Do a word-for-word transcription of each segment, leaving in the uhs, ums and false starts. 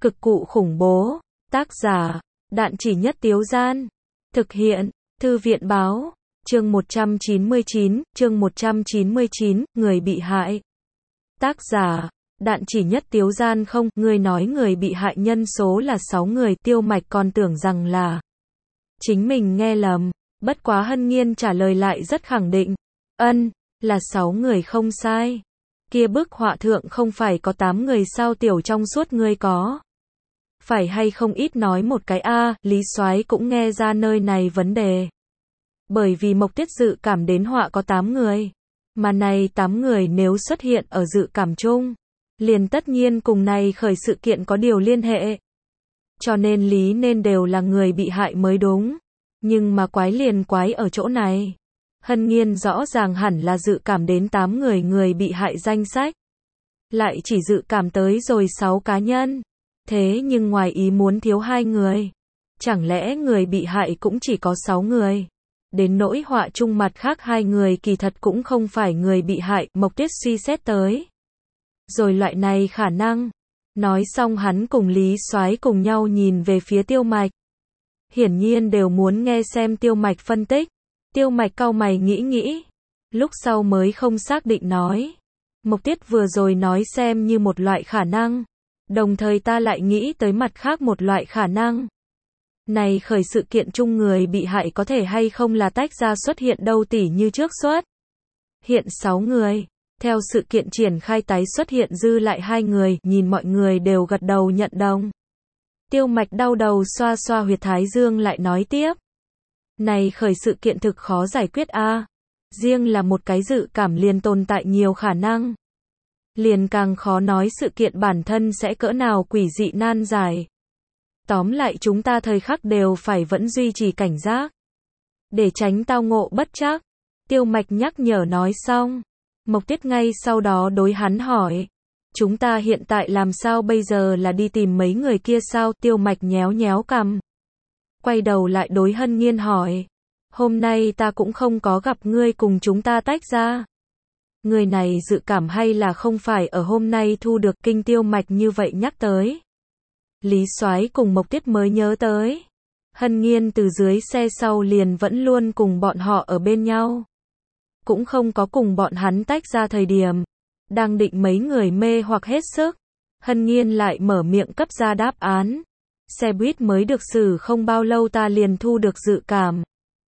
Cực cụ khủng bố. Tác giả, Đạn Chỉ Nhất Tiếu Gian. Thực hiện, Thư viện báo. Chương một trăm chín mươi chín, chương một trăm chín mươi chín, người bị hại. Tác giả, Đạn Chỉ Nhất Tiếu Gian. Không, người nói người bị hại nhân số là sáu người, Tiêu Mạch còn tưởng rằng là chính mình nghe lầm. Bất quá Hân Nhiên trả lời lại rất khẳng định. Ân, là sáu người không sai. Kia bức họa thượng không phải có tám người sao, tiểu trong suốt ngươi có phải hay không ít nói một cái a. À, Lý Soái cũng nghe ra nơi này vấn đề. Bởi vì Mộc Tiết dự cảm đến họa có tám người. Mà này tám người nếu xuất hiện ở dự cảm chung, liền tất nhiên cùng này khởi sự kiện có điều liên hệ. Cho nên lý nên đều là người bị hại mới đúng. Nhưng mà quái liền quái ở chỗ này. Hân Nhiên rõ ràng hẳn là dự cảm đến tám người người bị hại danh sách. Lại chỉ dự cảm tới rồi sáu cá nhân. Thế nhưng ngoài ý muốn thiếu hai người. Chẳng lẽ người bị hại cũng chỉ có sáu người? Đến nỗi họa chung mặt khác hai người kỳ thật cũng không phải người bị hại, Mộc Tiết suy xét tới. Rồi loại này khả năng. Nói xong hắn cùng Lý Soái cùng nhau nhìn về phía Tiêu Mạch. Hiển nhiên đều muốn nghe xem Tiêu Mạch phân tích. Tiêu Mạch cau mày nghĩ nghĩ. Lúc sau mới không xác định nói. Mộc Tiết vừa rồi nói xem như một loại khả năng. Đồng thời ta lại nghĩ tới mặt khác một loại khả năng. Này khởi sự kiện chung người bị hại có thể hay không là tách ra xuất hiện đâu, tỉ như trước xuất hiện sáu người. Theo sự kiện triển khai tái xuất hiện dư lại hai người, nhìn mọi người đều gật đầu nhận đồng. Tiêu Mạch đau đầu xoa xoa huyệt thái dương lại nói tiếp. Này khởi sự kiện thực khó giải quyết a. À. Riêng là một cái dự cảm liền tồn tại nhiều khả năng. Liền càng khó nói sự kiện bản thân sẽ cỡ nào quỷ dị nan giải. Tóm lại chúng ta thời khắc đều phải vẫn duy trì cảnh giác. Để tránh tao ngộ bất trắc. Tiêu Mạch nhắc nhở nói xong. Mộc Tiết ngay sau đó đối hắn hỏi. Chúng ta hiện tại làm sao bây giờ, là đi tìm mấy người kia sao? Tiêu Mạch nhéo nhéo cằm. Quay đầu lại đối Hân Nhiên hỏi. Hôm nay ta cũng không có gặp ngươi cùng chúng ta tách ra. Người này dự cảm hay là không phải ở hôm nay thu được kinh. Tiêu Mạch như vậy nhắc tới. Lý Soái cùng Mộc Tiết mới nhớ tới. Hân Nhiên từ dưới xe sau liền vẫn luôn cùng bọn họ ở bên nhau. Cũng không có cùng bọn hắn tách ra thời điểm. Đang định mấy người mê hoặc hết sức. Hân Nhiên lại mở miệng cấp ra đáp án. Xe buýt mới được xử không bao lâu ta liền thu được dự cảm.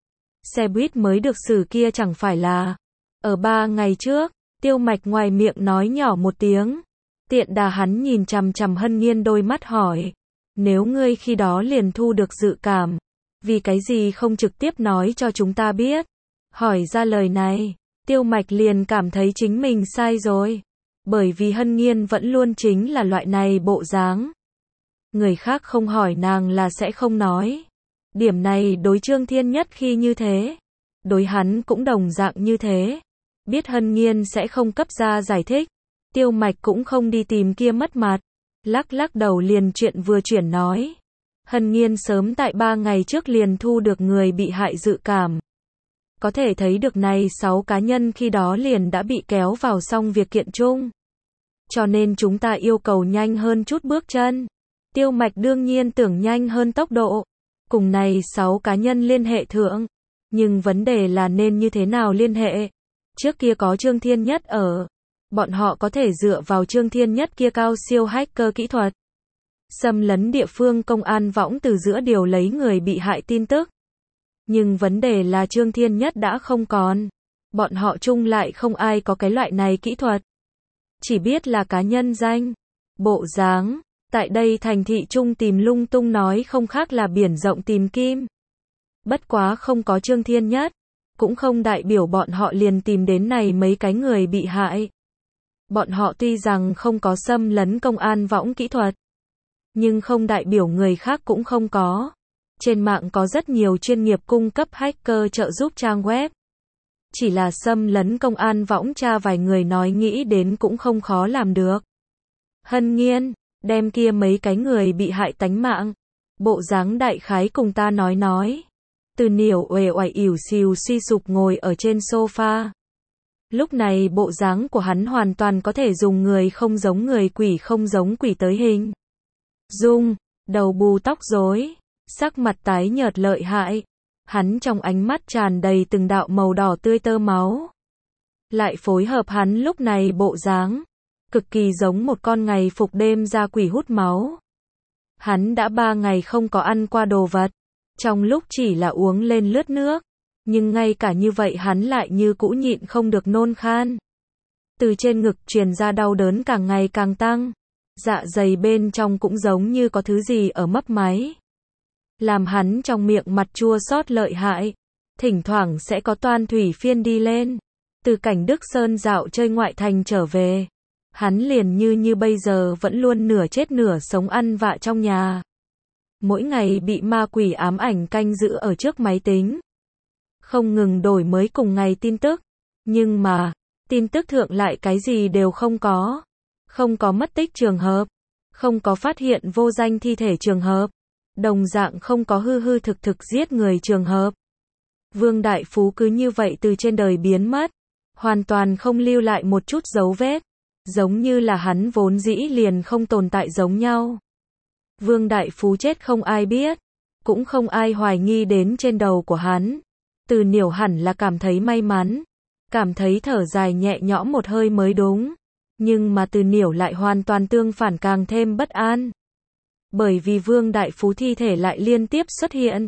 Xe buýt mới được xử kia chẳng phải là ở ba ngày trước. Tiêu Mạch ngoài miệng nói nhỏ một tiếng. Tiện đà hắn nhìn chằm chằm Hân Nhiên đôi mắt hỏi. Nếu ngươi khi đó liền thu được dự cảm, vì cái gì không trực tiếp nói cho chúng ta biết? Hỏi ra lời này, Tiêu Mạch liền cảm thấy chính mình sai rồi. Bởi vì Hân Nhiên vẫn luôn chính là loại này bộ dáng. Người khác không hỏi nàng là sẽ không nói. Điểm này đối Trương Thiên Nhất khi như thế. Đối hắn cũng đồng dạng như thế. Biết Hân Nhiên sẽ không cấp ra giải thích. Tiêu Mạch cũng không đi tìm kia mất mặt. Lắc lắc đầu liền chuyện vừa chuyển nói. Hân Nhiên sớm tại ba ngày trước liền thu được người bị hại dự cảm. Có thể thấy được này sáu cá nhân khi đó liền đã bị kéo vào xong việc kiện chung. Cho nên chúng ta yêu cầu nhanh hơn chút bước chân. Tiêu Mạch đương nhiên tưởng nhanh hơn tốc độ. Cùng này sáu cá nhân liên hệ thượng. Nhưng vấn đề là nên như thế nào liên hệ? Trước kia có Trương Thiên Nhất ở. Bọn họ có thể dựa vào Trương Thiên Nhất kia cao siêu hacker kỹ thuật. Xâm lấn địa phương công an võng từ giữa điều lấy người bị hại tin tức. Nhưng vấn đề là Trương Thiên Nhất đã không còn. Bọn họ chung lại không ai có cái loại này kỹ thuật. Chỉ biết là cá nhân danh, bộ dáng. Tại đây thành thị chung tìm lung tung nói không khác là biển rộng tìm kim. Bất quá không có Trương Thiên Nhất. Cũng không đại biểu bọn họ liền tìm đến này mấy cái người bị hại. Bọn họ tuy rằng không có xâm lấn công an võng kỹ thuật. Nhưng không đại biểu người khác cũng không có. Trên mạng có rất nhiều chuyên nghiệp cung cấp hacker trợ giúp trang web. Chỉ là xâm lấn công an võng tra vài người nói nghĩ đến cũng không khó làm được. Hân Nhiên, đem kia mấy cái người bị hại tánh mạng. Bộ dáng đại khái cùng ta nói nói. Từ Niểu uể oải ỉu xìu suy sụp ngồi ở trên sofa. Lúc này bộ dáng của hắn hoàn toàn có thể dùng người không giống người, quỷ không giống quỷ tới hình. Dung, đầu bù tóc rối, sắc mặt tái nhợt lợi hại. Hắn trong ánh mắt tràn đầy từng đạo màu đỏ tươi tơ máu. Lại phối hợp hắn lúc này bộ dáng, cực kỳ giống một con ngày phục đêm ra quỷ hút máu. Hắn đã ba ngày không có ăn qua đồ vật, trong lúc chỉ là uống lên lướt nước, nhưng ngay cả như vậy hắn lại như cũ nhịn không được nôn khan. Từ trên ngực truyền ra đau đớn càng ngày càng tăng, dạ dày bên trong cũng giống như có thứ gì ở mấp máy. Làm hắn trong miệng mặt chua xót lợi hại, thỉnh thoảng sẽ có toan thủy phiên đi lên. Từ cảnh Đức Sơn dạo chơi ngoại thành trở về, hắn liền như như bây giờ vẫn luôn nửa chết nửa sống ăn vạ trong nhà. Mỗi ngày bị ma quỷ ám ảnh canh giữ ở trước máy tính, không ngừng đổi mới cùng ngày tin tức, nhưng mà, tin tức thượng lại cái gì đều không có. Không có mất tích trường hợp, không có phát hiện vô danh thi thể trường hợp, đồng dạng không có hư hư thực thực giết người trường hợp. Vương Đại Phú cứ như vậy từ trên đời biến mất, hoàn toàn không lưu lại một chút dấu vết, giống như là hắn vốn dĩ liền không tồn tại giống nhau. Vương Đại Phú chết không ai biết, cũng không ai hoài nghi đến trên đầu của hắn. Từ Niểu hẳn là cảm thấy may mắn, cảm thấy thở dài nhẹ nhõm một hơi mới đúng. Nhưng mà Từ Niểu lại hoàn toàn tương phản, càng thêm bất an. Bởi vì Vương Đại Phú thi thể lại liên tiếp xuất hiện.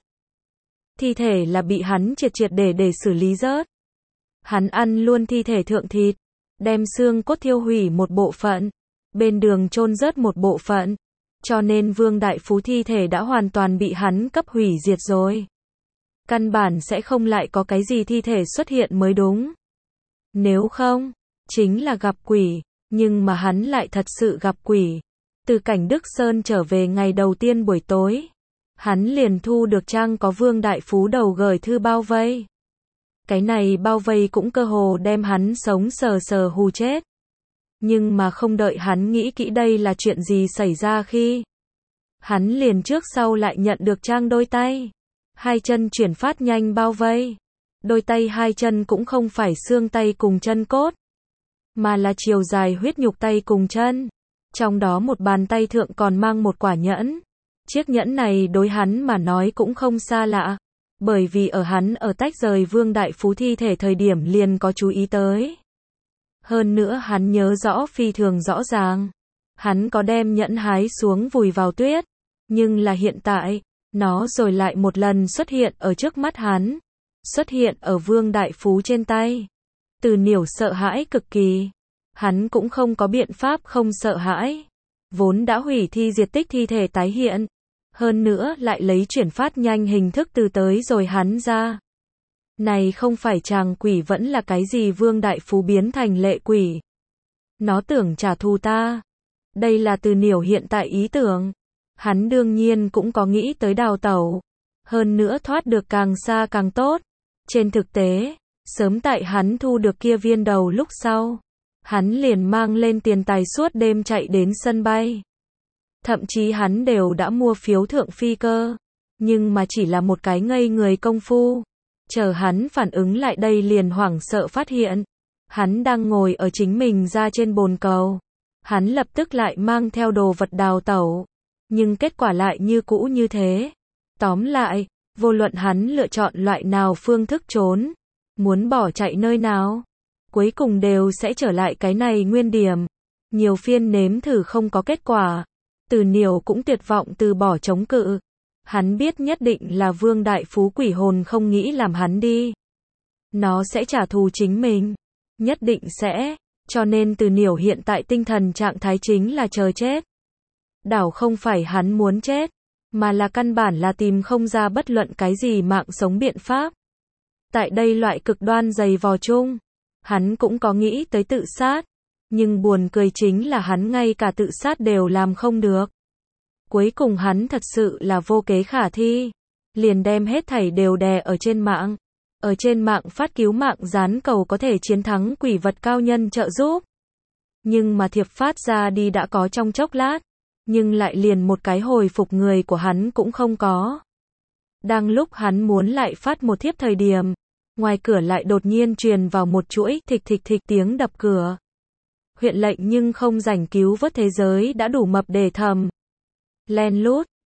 Thi thể là bị hắn triệt triệt để để xử lý rớt. Hắn ăn luôn thi thể thượng thịt, đem xương cốt thiêu hủy một bộ phận, bên đường chôn rớt một bộ phận. Cho nên Vương Đại Phú thi thể đã hoàn toàn bị hắn cấp hủy diệt rồi. Căn bản sẽ không lại có cái gì thi thể xuất hiện mới đúng. Nếu không, chính là gặp quỷ. Nhưng mà hắn lại thật sự gặp quỷ. Từ cảnh Đức Sơn trở về ngày đầu tiên buổi tối, hắn liền thu được trang có Vương Đại Phú đầu gửi thư bao vây. Cái này bao vây cũng cơ hồ đem hắn sống sờ sờ hù chết. Nhưng mà không đợi hắn nghĩ kỹ đây là chuyện gì xảy ra khi hắn liền trước sau lại nhận được trang đôi tay, hai chân chuyển phát nhanh bao vây. Đôi tay hai chân cũng không phải xương tay cùng chân cốt, mà là chiều dài huyết nhục tay cùng chân. Trong đó một bàn tay thượng còn mang một quả nhẫn. Chiếc nhẫn này đối hắn mà nói cũng không xa lạ, bởi vì ở hắn ở tách rời Vương Đại Phú thi thể thời điểm liền có chú ý tới. Hơn nữa hắn nhớ rõ phi thường rõ ràng. Hắn có đem nhẫn hái xuống vùi vào tuyết, nhưng là hiện tại, nó rồi lại một lần xuất hiện ở trước mắt hắn, xuất hiện ở Vương Đại Phú trên tay. Từ Niểu sợ hãi cực kỳ, hắn cũng không có biện pháp không sợ hãi. Vốn đã hủy thi diệt tích thi thể tái hiện, hơn nữa lại lấy chuyển phát nhanh hình thức từ tới rồi hắn ra. Này không phải chàng quỷ vẫn là cái gì? Vương Đại Phú biến thành lệ quỷ. Nó tưởng trả thù ta. Đây là Từ Niểu hiện tại ý tưởng. Hắn đương nhiên cũng có nghĩ tới đào tẩu. Hơn nữa thoát được càng xa càng tốt. Trên thực tế, sớm tại hắn thu được kia viên đầu lúc sau, hắn liền mang lên tiền tài suốt đêm chạy đến sân bay. Thậm chí hắn đều đã mua phiếu thượng phi cơ. Nhưng mà chỉ là một cái ngây người công phu. Chờ hắn phản ứng lại đây liền hoảng sợ phát hiện. Hắn đang ngồi ở chính mình ra trên bồn cầu. Hắn lập tức lại mang theo đồ vật đào tẩu. Nhưng kết quả lại như cũ như thế. Tóm lại, vô luận hắn lựa chọn loại nào phương thức trốn, muốn bỏ chạy nơi nào, cuối cùng đều sẽ trở lại cái này nguyên điểm. Nhiều phiên nếm thử không có kết quả. Từ Niểu cũng tuyệt vọng từ bỏ chống cự. Hắn biết nhất định là Vương Đại Phú quỷ hồn không nghĩ làm hắn đi. Nó sẽ trả thù chính mình. Nhất định sẽ. Cho nên Từ Niểu hiện tại tinh thần trạng thái chính là chờ chết. Đảo không phải hắn muốn chết, mà là căn bản là tìm không ra bất luận cái gì mạng sống biện pháp. Tại đây loại cực đoan dày vò chung, hắn cũng có nghĩ tới tự sát. Nhưng buồn cười chính là hắn ngay cả tự sát đều làm không được. Cuối cùng hắn thật sự là vô kế khả thi. Liền đem hết thảy đều đè ở trên mạng. Ở trên mạng phát cứu mạng dán cầu có thể chiến thắng quỷ vật cao nhân trợ giúp. Nhưng mà thiệp phát ra đi đã có trong chốc lát. Nhưng lại liền một cái hồi phục người của hắn cũng không có. Đang lúc hắn muốn lại phát một thiếp thời điểm, ngoài cửa lại đột nhiên truyền vào một chuỗi thịch thịch thịch tiếng đập cửa. Huyện lệnh nhưng không rảnh cứu vớt thế giới đã đủ mập để thầm. Len lút.